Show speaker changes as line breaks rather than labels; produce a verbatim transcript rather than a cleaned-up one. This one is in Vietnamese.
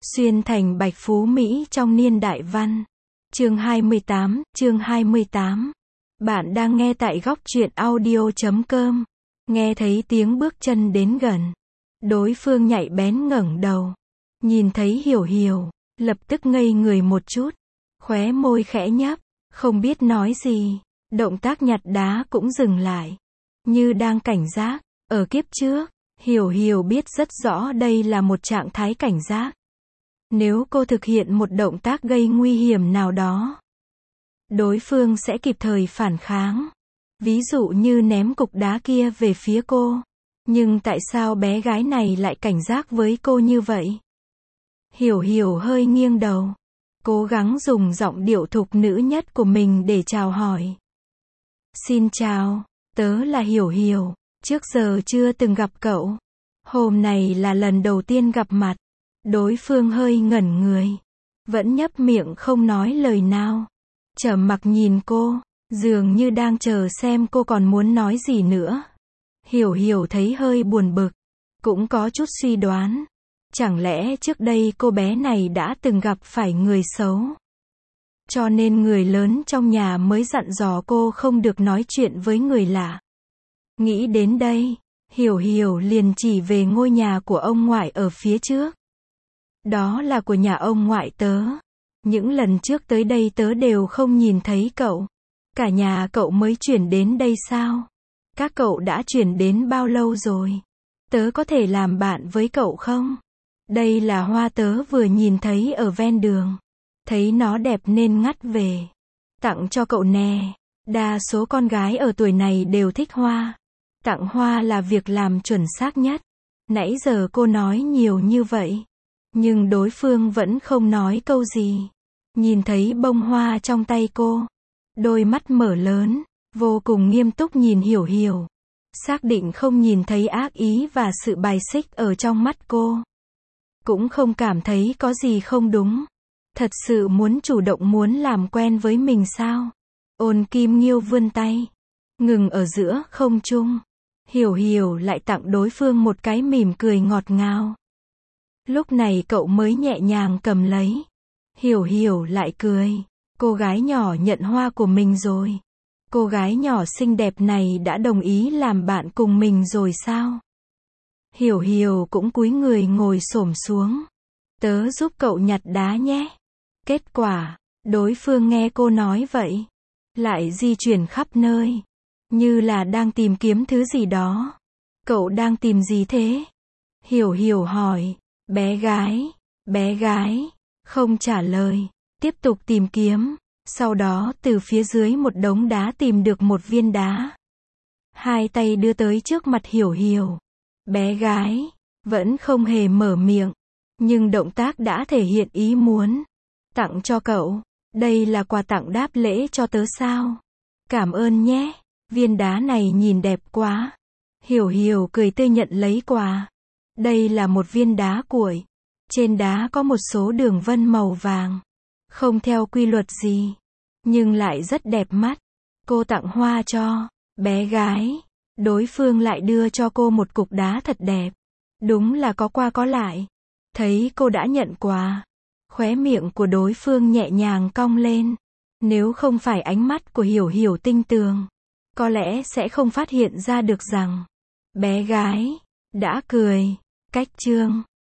Xuyên thành Bạch Phú Mỹ trong niên đại văn. Chương hai mươi tám, chương hai mươi tám. Bạn đang nghe tại góc truyện audio chấm com. Nghe thấy tiếng bước chân đến gần. Đối phương nhạy bén ngẩng đầu. Nhìn thấy Hiểu Hiểu, lập tức ngây người một chút. Khóe môi khẽ nhấp, không biết nói gì. Động tác nhặt đá cũng dừng lại. Như đang cảnh giác. Ở kiếp trước, Hiểu Hiểu biết rất rõ đây là một trạng thái cảnh giác. Nếu cô thực hiện một động tác gây nguy hiểm nào đó, đối phương sẽ kịp thời phản kháng. Ví dụ như ném cục đá kia về phía cô. Nhưng tại sao bé gái này lại cảnh giác với cô như vậy? Hiểu Hiểu hơi nghiêng đầu, cố gắng dùng giọng điệu thục nữ nhất của mình để chào hỏi. Xin chào, tớ là Hiểu Hiểu, trước giờ chưa từng gặp cậu. Hôm này là lần đầu tiên gặp mặt. Đối phương hơi ngẩn người, vẫn nhấp miệng không nói lời nào. Trầm mặc nhìn cô, dường như đang chờ xem cô còn muốn nói gì nữa. Hiểu Hiểu thấy hơi buồn bực, cũng có chút suy đoán. Chẳng lẽ trước đây cô bé này đã từng gặp phải người xấu? Cho nên người lớn trong nhà mới dặn dò cô không được nói chuyện với người lạ. Nghĩ đến đây, Hiểu Hiểu liền chỉ về ngôi nhà của ông ngoại ở phía trước. Đó là của nhà ông ngoại tớ. Những lần trước tới đây tớ đều không nhìn thấy cậu. Cả nhà cậu mới chuyển đến đây sao? Các cậu đã chuyển đến bao lâu rồi? Tớ có thể làm bạn với cậu không? Đây là hoa tớ vừa nhìn thấy ở ven đường. Thấy nó đẹp nên ngắt về. Tặng cho cậu nè. Đa số con gái ở tuổi này đều thích hoa. Tặng hoa là việc làm chuẩn xác nhất. Nãy giờ cô nói nhiều như vậy, nhưng đối phương vẫn không nói câu gì. Nhìn thấy bông hoa trong tay cô, đôi mắt mở lớn, vô cùng nghiêm túc nhìn Hiểu Hiểu. Xác định không nhìn thấy ác ý và sự bài xích ở trong mắt cô. Cũng không cảm thấy có gì không đúng. Thật sự muốn chủ động muốn làm quen với mình sao? Ôn Kim Nghiêu vươn tay, ngừng ở giữa không trung. Hiểu Hiểu lại tặng đối phương một cái mỉm cười ngọt ngào. Lúc này cậu mới nhẹ nhàng cầm lấy. Hiểu Hiểu lại cười. Cô gái nhỏ nhận hoa của mình rồi. Cô gái nhỏ xinh đẹp này đã đồng ý làm bạn cùng mình rồi sao? Hiểu Hiểu cũng cúi người ngồi xổm xuống. Tớ giúp cậu nhặt đá nhé. Kết quả, đối phương nghe cô nói vậy, lại di chuyển khắp nơi, như là đang tìm kiếm thứ gì đó. Cậu đang tìm gì thế? Hiểu Hiểu hỏi. Bé gái, bé gái, không trả lời, tiếp tục tìm kiếm, sau đó từ phía dưới một đống đá tìm được một viên đá. Hai tay đưa tới trước mặt Hiểu Hiểu. Bé gái, vẫn không hề mở miệng, nhưng động tác đã thể hiện ý muốn. Tặng cho cậu, đây là quà tặng đáp lễ cho tớ sao? Cảm ơn nhé, viên đá này nhìn đẹp quá. Hiểu Hiểu cười tươi nhận lấy quà. Đây là một viên đá cuội. Trên đá có một số đường vân màu vàng. Không theo quy luật gì, nhưng lại rất đẹp mắt. Cô tặng hoa cho bé gái. Đối phương lại đưa cho cô một cục đá thật đẹp. Đúng là có qua có lại. Thấy cô đã nhận quà, khóe miệng của đối phương nhẹ nhàng cong lên. Nếu không phải ánh mắt của Hiểu Hiểu tinh tường, có lẽ sẽ không phát hiện ra được rằng bé gái đã cười. Cách chương